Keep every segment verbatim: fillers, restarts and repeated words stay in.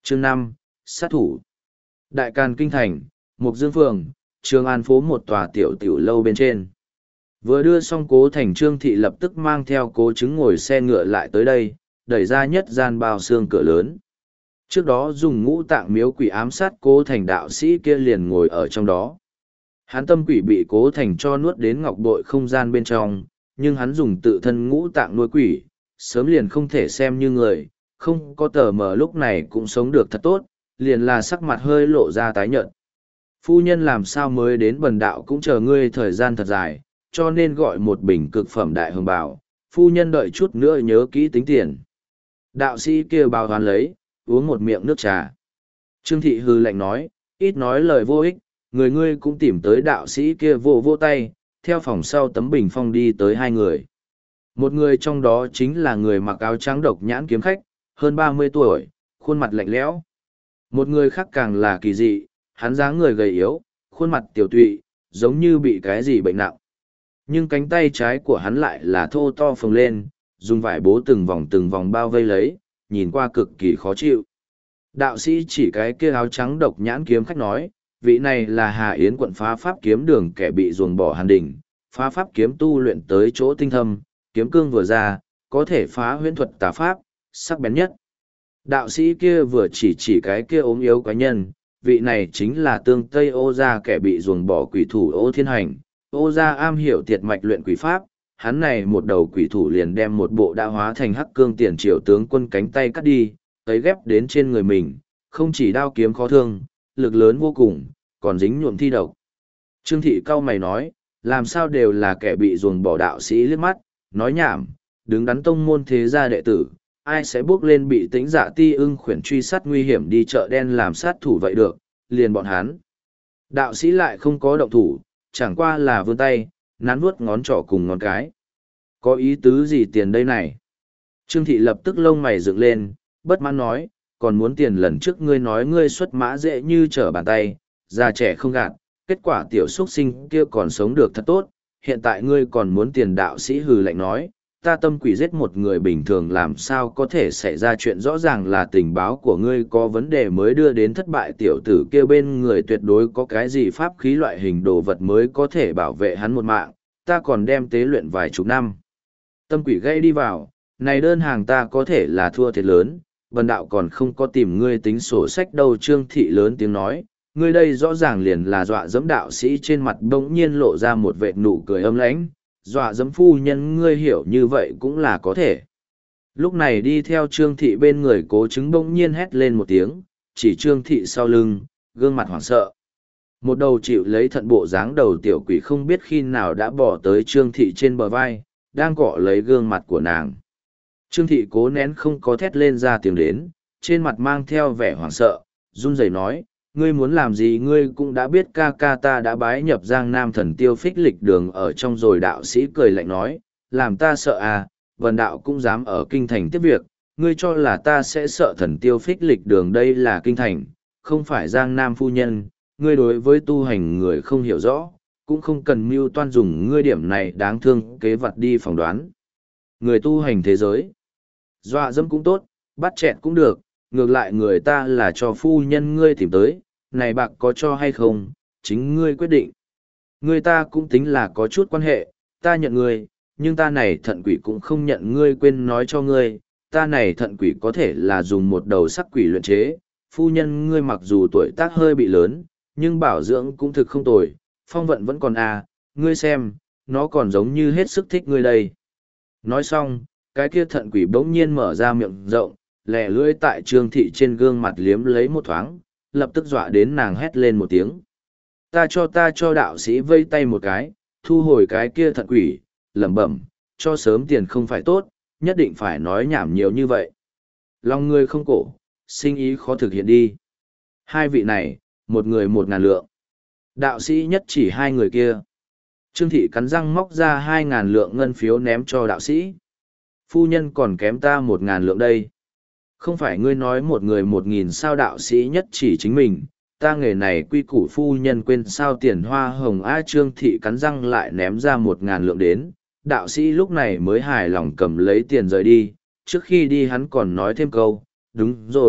Chương năm sát thủ. Đại Càn Kinh Thành, Mục Dương Phường, Trường An phố một tòa tiểu tiểu lâu bên trên. Vừa đưa xong Cố Thành, Trương Thị lập tức mang theo Cố Chứng ngồi xe ngựa lại tới đây, đẩy ra nhất gian bao xương cửa lớn. Trước đó dùng ngũ tạng miếu quỷ ám sát Cố Thành, đạo sĩ kia liền ngồi ở trong đó. Hắn tâm quỷ bị Cố Thành cho nuốt đến ngọc bội không gian bên trong, nhưng hắn dùng tự thân ngũ tạng nuôi quỷ, sớm liền không thể xem như người, không có tờ mờ lúc này cũng sống được thật tốt, liền là sắc mặt hơi lộ ra tái nhợt. Phu nhân làm sao mới đến bần đạo cũng chờ ngươi thời gian thật dài, cho nên gọi một bình cực phẩm đại hồng bào, phu nhân đợi chút nữa nhớ kỹ tính tiền. Đạo sĩ kia bào hoán lấy, uống một miệng nước trà. Trương Thị hư lạnh nói, ít nói lời vô ích, người ngươi cũng tìm tới đạo sĩ kia vô vô tay, theo phòng sau tấm bình phong đi tới hai người. Một người trong đó chính là người mặc áo trắng độc nhãn kiếm khách, hơn ba mươi tuổi, khuôn mặt lạnh lẽo. Một người khác càng là kỳ dị, hắn dáng người gầy yếu, khuôn mặt tiểu tụy, giống như bị cái gì bệnh nặng. Nhưng cánh tay trái của hắn lại là thô to phồng lên, dùng vải bố từng vòng từng vòng bao vây lấy, nhìn qua cực kỳ khó chịu. Đạo sĩ chỉ cái kia áo trắng độc nhãn kiếm khách nói, vị này là Hà Yến quận phá pháp kiếm đường kẻ bị ruồng bỏ Hàn Đình, phá pháp kiếm tu luyện tới chỗ tinh thâm, kiếm cương vừa ra, có thể phá huyễn thuật tà pháp, sắc bén nhất. Đạo sĩ kia vừa chỉ chỉ cái kia ốm yếu cá nhân, vị này chính là tương Tây Ô gia kẻ bị ruồng bỏ quỷ thủ Ô Thiên Hành. Ô gia am hiểu tiệt mạch luyện quỷ pháp, hắn này một đầu quỷ thủ liền đem một bộ đã hóa thành hắc cương tiền triệu tướng quân cánh tay cắt đi, tới ghép đến trên người mình, không chỉ đao kiếm khó thương, lực lớn vô cùng, còn dính nhuộm thi độc. Trương Thị cau mày nói, làm sao đều là kẻ bị ruồng bỏ. Đạo sĩ liếc mắt, nói nhảm, đứng đắn tông môn thế gia đệ tử, ai sẽ bước lên bị tĩnh dạ ti ưng khuyển truy sát nguy hiểm đi chợ đen làm sát thủ vậy được, liền bọn hắn. Đạo sĩ lại không có động thủ, chẳng qua là vươn tay, nắn vuốt ngón trỏ cùng ngón cái. Có ý tứ gì tiền đây này? Trương Thị lập tức lông mày dựng lên, bất mãn nói, còn muốn tiền lần trước ngươi nói ngươi xuất mã dễ như trở bàn tay, già trẻ không gạt, kết quả tiểu xuất sinh kia còn sống được thật tốt, hiện tại ngươi còn muốn tiền. Đạo sĩ hừ lạnh nói, ta tâm quỷ giết một người bình thường làm sao có thể xảy ra chuyện, rõ ràng là tình báo của ngươi có vấn đề mới đưa đến thất bại. Tiểu tử kia bên người tuyệt đối có cái gì pháp khí loại hình đồ vật mới có thể bảo vệ hắn một mạng, ta còn đem tế luyện vài chục năm. Tâm quỷ gây đi vào, này đơn hàng ta có thể là thua thiệt lớn, bần đạo còn không có tìm ngươi tính sổ sách đâu. Trương Thị lớn tiếng nói, ngươi đây rõ ràng liền là dọa dẫm. Đạo sĩ trên mặt bỗng nhiên lộ ra một vệt nụ cười âm lãnh, dọa dẫm phu nhân ngươi hiểu như vậy cũng là có thể. Lúc này đi theo Trương Thị bên người Cố Chứng bỗng nhiên hét lên một tiếng, chỉ Trương Thị sau lưng, gương mặt hoảng sợ. Một đầu chịu lấy thận bộ dáng đầu tiểu quỷ không biết khi nào đã bỏ tới Trương Thị trên bờ vai, đang cọ lấy gương mặt của nàng. Trương Thị cố nén không có thét lên ra tiếng đến, trên mặt mang theo vẻ hoảng sợ, run rẩy nói, ngươi muốn làm gì? Ngươi cũng đã biết ca ca ta đã bái nhập Giang Nam Thần Tiêu Phích Lịch Đường ở trong rồi. Đạo sĩ cười lạnh nói, làm ta sợ à, vần đạo cũng dám ở kinh thành tiếp việc, ngươi cho là ta sẽ sợ Thần Tiêu Phích Lịch Đường? Đây là kinh thành, không phải Giang Nam phu nhân, ngươi đối với tu hành người không hiểu rõ, cũng không cần mưu toan dùng ngươi điểm này đáng thương kế vật đi phỏng đoán. Người tu hành thế giới, dọa dẫm cũng tốt, bắt chẹt cũng được, ngược lại người ta là cho phu nhân ngươi tìm tới, này bạc có cho hay không, chính ngươi quyết định. Người ta cũng tính là có chút quan hệ, ta nhận ngươi, nhưng ta này thận quỷ cũng không nhận ngươi. Quên nói cho ngươi, ta này thận quỷ có thể là dùng một đầu sắc quỷ luyện chế, phu nhân ngươi mặc dù tuổi tác hơi bị lớn, nhưng bảo dưỡng cũng thực không tồi, phong vận vẫn còn à, ngươi xem, nó còn giống như hết sức thích ngươi đây. Nói xong, cái kia thận quỷ bỗng nhiên mở ra miệng rộng, lẻ lưỡi tại Trương Thị trên gương mặt liếm lấy một thoáng, lập tức dọa đến nàng hét lên một tiếng. Ta cho ta cho. Đạo sĩ vây tay một cái, thu hồi cái kia thận quỷ, lẩm bẩm, cho sớm tiền không phải tốt, nhất định phải nói nhảm nhiều như vậy. Lòng ngươi không cổ, sinh ý khó thực hiện đi. Hai vị này, một người một ngàn lượng. Đạo sĩ nhất chỉ hai người kia. Trương Thị cắn răng móc ra hai ngàn lượng ngân phiếu ném cho đạo sĩ. Phu nhân còn kém ta một ngàn lượng đây. Không phải ngươi nói một người một nghìn sao? Đạo sĩ nhất chỉ chính mình, ta nghề này quy củ phu nhân quên sao? Tiền hoa hồng a. Trương Thị cắn răng lại ném ra một ngàn lượng đến, đạo sĩ lúc này mới hài lòng cầm lấy tiền rời đi, trước khi đi hắn còn nói thêm câu, đúng rồi,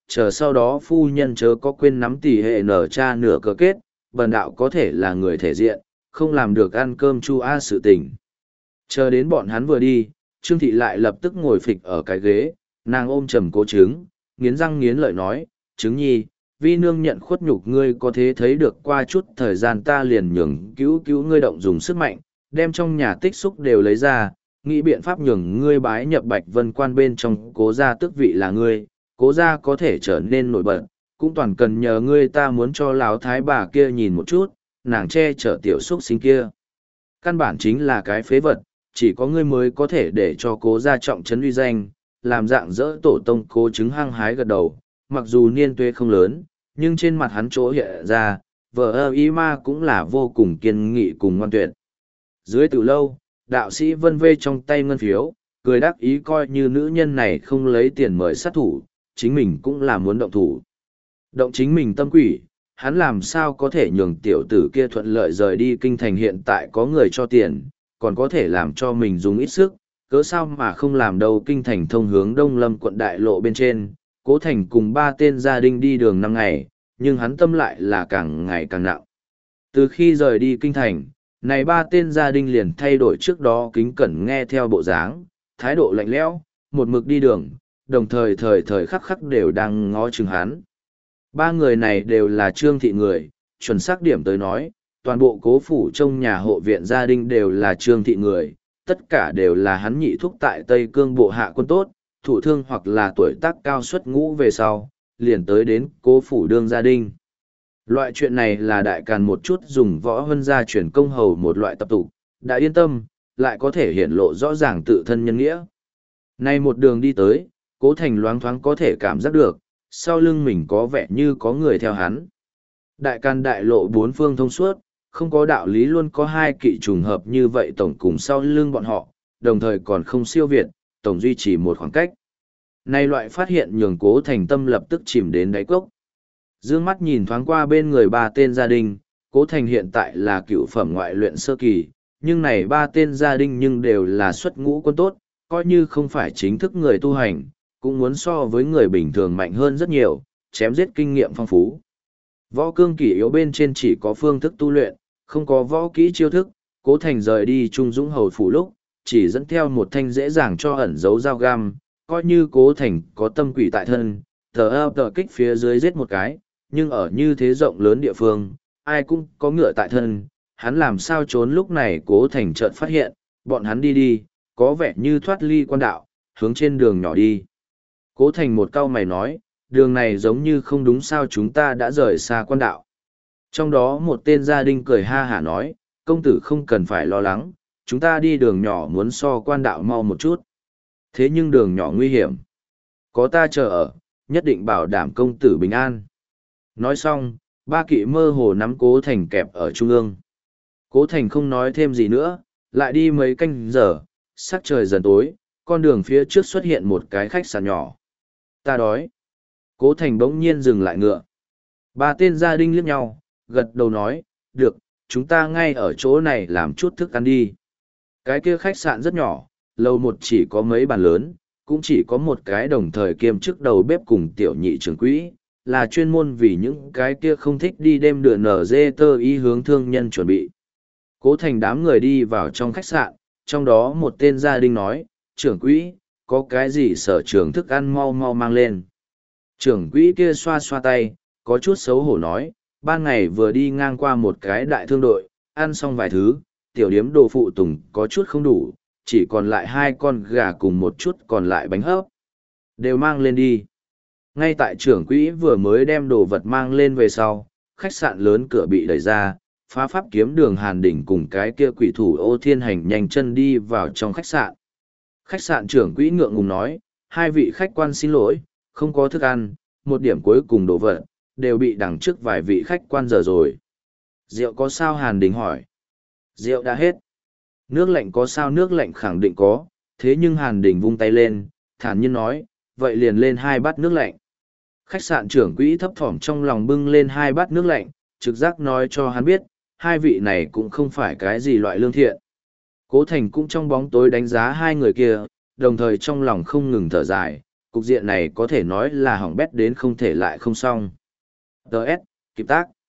chờ sau đó phu nhân chớ có quên nắm tỷ hệ nở cha nửa cờ kết, bần đạo có thể là người thể diện, không làm được ăn cơm chu a sự tình. Chờ đến bọn hắn vừa đi, Trương Thị lại lập tức ngồi phịch ở cái ghế, nàng ôm trầm cố trứng, nghiến răng nghiến lợi nói, trứng nhi, vi nương nhận khuất nhục ngươi có thế thấy được qua chút thời gian ta liền nhường cứu cứu ngươi động dùng sức mạnh, đem trong nhà tích xúc đều lấy ra, nghĩ biện pháp nhường ngươi bái nhập Bạch Vân Quan bên trong cố gia tước vị là ngươi, cố gia có thể trở nên nổi bật, cũng toàn cần nhờ ngươi ta muốn cho lão thái bà kia nhìn một chút, nàng che chở tiểu xúc sinh kia. Căn bản chính là cái phế vật, chỉ có ngươi mới có thể để cho cố gia trọng trấn uy danh, làm dạng dỡ tổ tông cố chứng hăng hái gật đầu, mặc dù niên tuế không lớn, nhưng trên mặt hắn chỗ hiện ra, vợ ơ y ma cũng là vô cùng kiên nghị cùng ngoan tuyệt. Dưới từ lâu, đạo sĩ vân vê trong tay ngân phiếu, cười đắc ý coi như nữ nhân này không lấy tiền mời sát thủ, chính mình cũng là muốn động thủ. Động chính mình tâm quỷ, hắn làm sao có thể nhường tiểu tử kia thuận lợi rời đi kinh thành hiện tại có người cho tiền, còn có thể làm cho mình dùng ít sức, cớ sao mà không làm đâu kinh thành thông hướng Đông Lâm quận đại lộ bên trên, Cố Thành cùng ba tên gia đình đi đường năm ngày, nhưng hắn tâm lại là càng ngày càng nặng. Từ khi rời đi kinh thành, này ba tên gia đình liền thay đổi trước đó kính cẩn nghe theo bộ dáng, thái độ lạnh lẽo, một mực đi đường, đồng thời thời thời khắc khắc đều đang ngó chừng hắn. Ba người này đều là Trương Thị người, chuẩn xác điểm tới nói, toàn bộ cố phủ trong nhà hộ viện gia đình đều là Trương Thị người, tất cả đều là hắn nhị thúc tại Tây Cương bộ hạ quân tốt, thủ thương hoặc là tuổi tác cao xuất ngũ về sau, liền tới đến cố phủ đương gia đình. Loại chuyện này là đại càn một chút dùng võ hân gia chuyển công hầu một loại tập tục, đã yên tâm, lại có thể hiện lộ rõ ràng tự thân nhân nghĩa. Nay một đường đi tới, Cố Thành loáng thoáng có thể cảm giác được, sau lưng mình có vẻ như có người theo hắn. Đại càn đại lộ bốn phương thông suốt, không có đạo lý luôn có hai kỵ trùng hợp như vậy tổng cùng sau lưng bọn họ, đồng thời còn không siêu việt, tổng duy trì một khoảng cách. Nay loại phát hiện nhường Cố Thành tâm lập tức chìm đến đáy cốc. Dương mắt nhìn thoáng qua bên người ba tên gia đình, Cố Thành hiện tại là cựu phẩm ngoại luyện sơ kỳ, nhưng này ba tên gia đình nhưng đều là xuất ngũ quân tốt, coi như không phải chính thức người tu hành, cũng muốn so với người bình thường mạnh hơn rất nhiều, chém giết kinh nghiệm phong phú. Võ cương kỷ yếu bên trên chỉ có phương thức tu luyện, không có võ kỹ chiêu thức, Cố Thành rời đi Trung Dũng hầu phủ lúc, chỉ dẫn theo một thanh dễ dàng cho ẩn giấu dao găm, coi như Cố Thành có tâm quỷ tại thân, tờ ơ tờ kích phía dưới giết một cái, nhưng ở như thế rộng lớn địa phương, ai cũng có ngựa tại thân, hắn làm sao trốn lúc này Cố Thành chợt phát hiện, bọn hắn đi đi, có vẻ như thoát ly quan đạo, hướng trên đường nhỏ đi. Cố Thành một câu mày nói, đường này giống như không đúng sao chúng ta đã rời xa quan đạo. Trong đó một tên gia đình cười ha hả nói, công tử không cần phải lo lắng, chúng ta đi đường nhỏ muốn so quan đạo mau một chút. Thế nhưng đường nhỏ nguy hiểm. Có ta chờ ở, nhất định bảo đảm công tử bình an. Nói xong, ba kỵ mơ hồ nắm Cố Thành kẹp ở trung ương. Cố Thành không nói thêm gì nữa, lại đi mấy canh giờ, sắc trời dần tối, con đường phía trước xuất hiện một cái khách sạn nhỏ. Ta đói. Cố Thành bỗng nhiên dừng lại ngựa. Ba tên gia đình liếc nhau, gật đầu nói, được, chúng ta ngay ở chỗ này làm chút thức ăn đi. Cái kia khách sạn rất nhỏ, lầu một chỉ có mấy bàn lớn, cũng chỉ có một cái đồng thời kiêm chức đầu bếp cùng tiểu nhị trưởng quỹ, là chuyên môn vì những cái kia không thích đi đêm đường nở dê tơ ý hướng thương nhân chuẩn bị. Cố Thành đám người đi vào trong khách sạn, trong đó một tên gia đình nói, trưởng quỹ, có cái gì sở trường thức ăn mau mau mang lên. Trưởng quỹ kia xoa xoa tay, có chút xấu hổ nói, ban ngày vừa đi ngang qua một cái đại thương đội, ăn xong vài thứ, tiểu điếm đồ phụ tùng có chút không đủ, chỉ còn lại hai con gà cùng một chút còn lại bánh hấp. Đều mang lên đi. Ngay tại trưởng quỹ vừa mới đem đồ vật mang lên về sau, khách sạn lớn cửa bị đẩy ra, phá pháp kiếm đường Hàn Đỉnh cùng cái kia quỷ thủ Ô Thiên Hành nhanh chân đi vào trong khách sạn. Khách sạn trưởng quỹ ngượng ngùng nói, hai vị khách quan xin lỗi, không có thức ăn, một điểm cuối cùng đồ vật, đều bị đằng trước vài vị khách quan giờ rồi. Rượu có sao Hàn Đình hỏi. Rượu đã hết. Nước lạnh có sao nước lạnh khẳng định có, thế nhưng Hàn Đình vung tay lên, thản nhiên nói, vậy liền lên hai bát nước lạnh. Khách sạn trưởng quỹ thấp thỏm trong lòng bưng lên hai bát nước lạnh, trực giác nói cho hắn biết, hai vị này cũng không phải cái gì loại lương thiện. Cố Thành cũng trong bóng tối đánh giá hai người kia, đồng thời trong lòng không ngừng thở dài, Cục diện này có thể nói là hỏng bét đến không thể lại không xong. Đợt, kịp tác.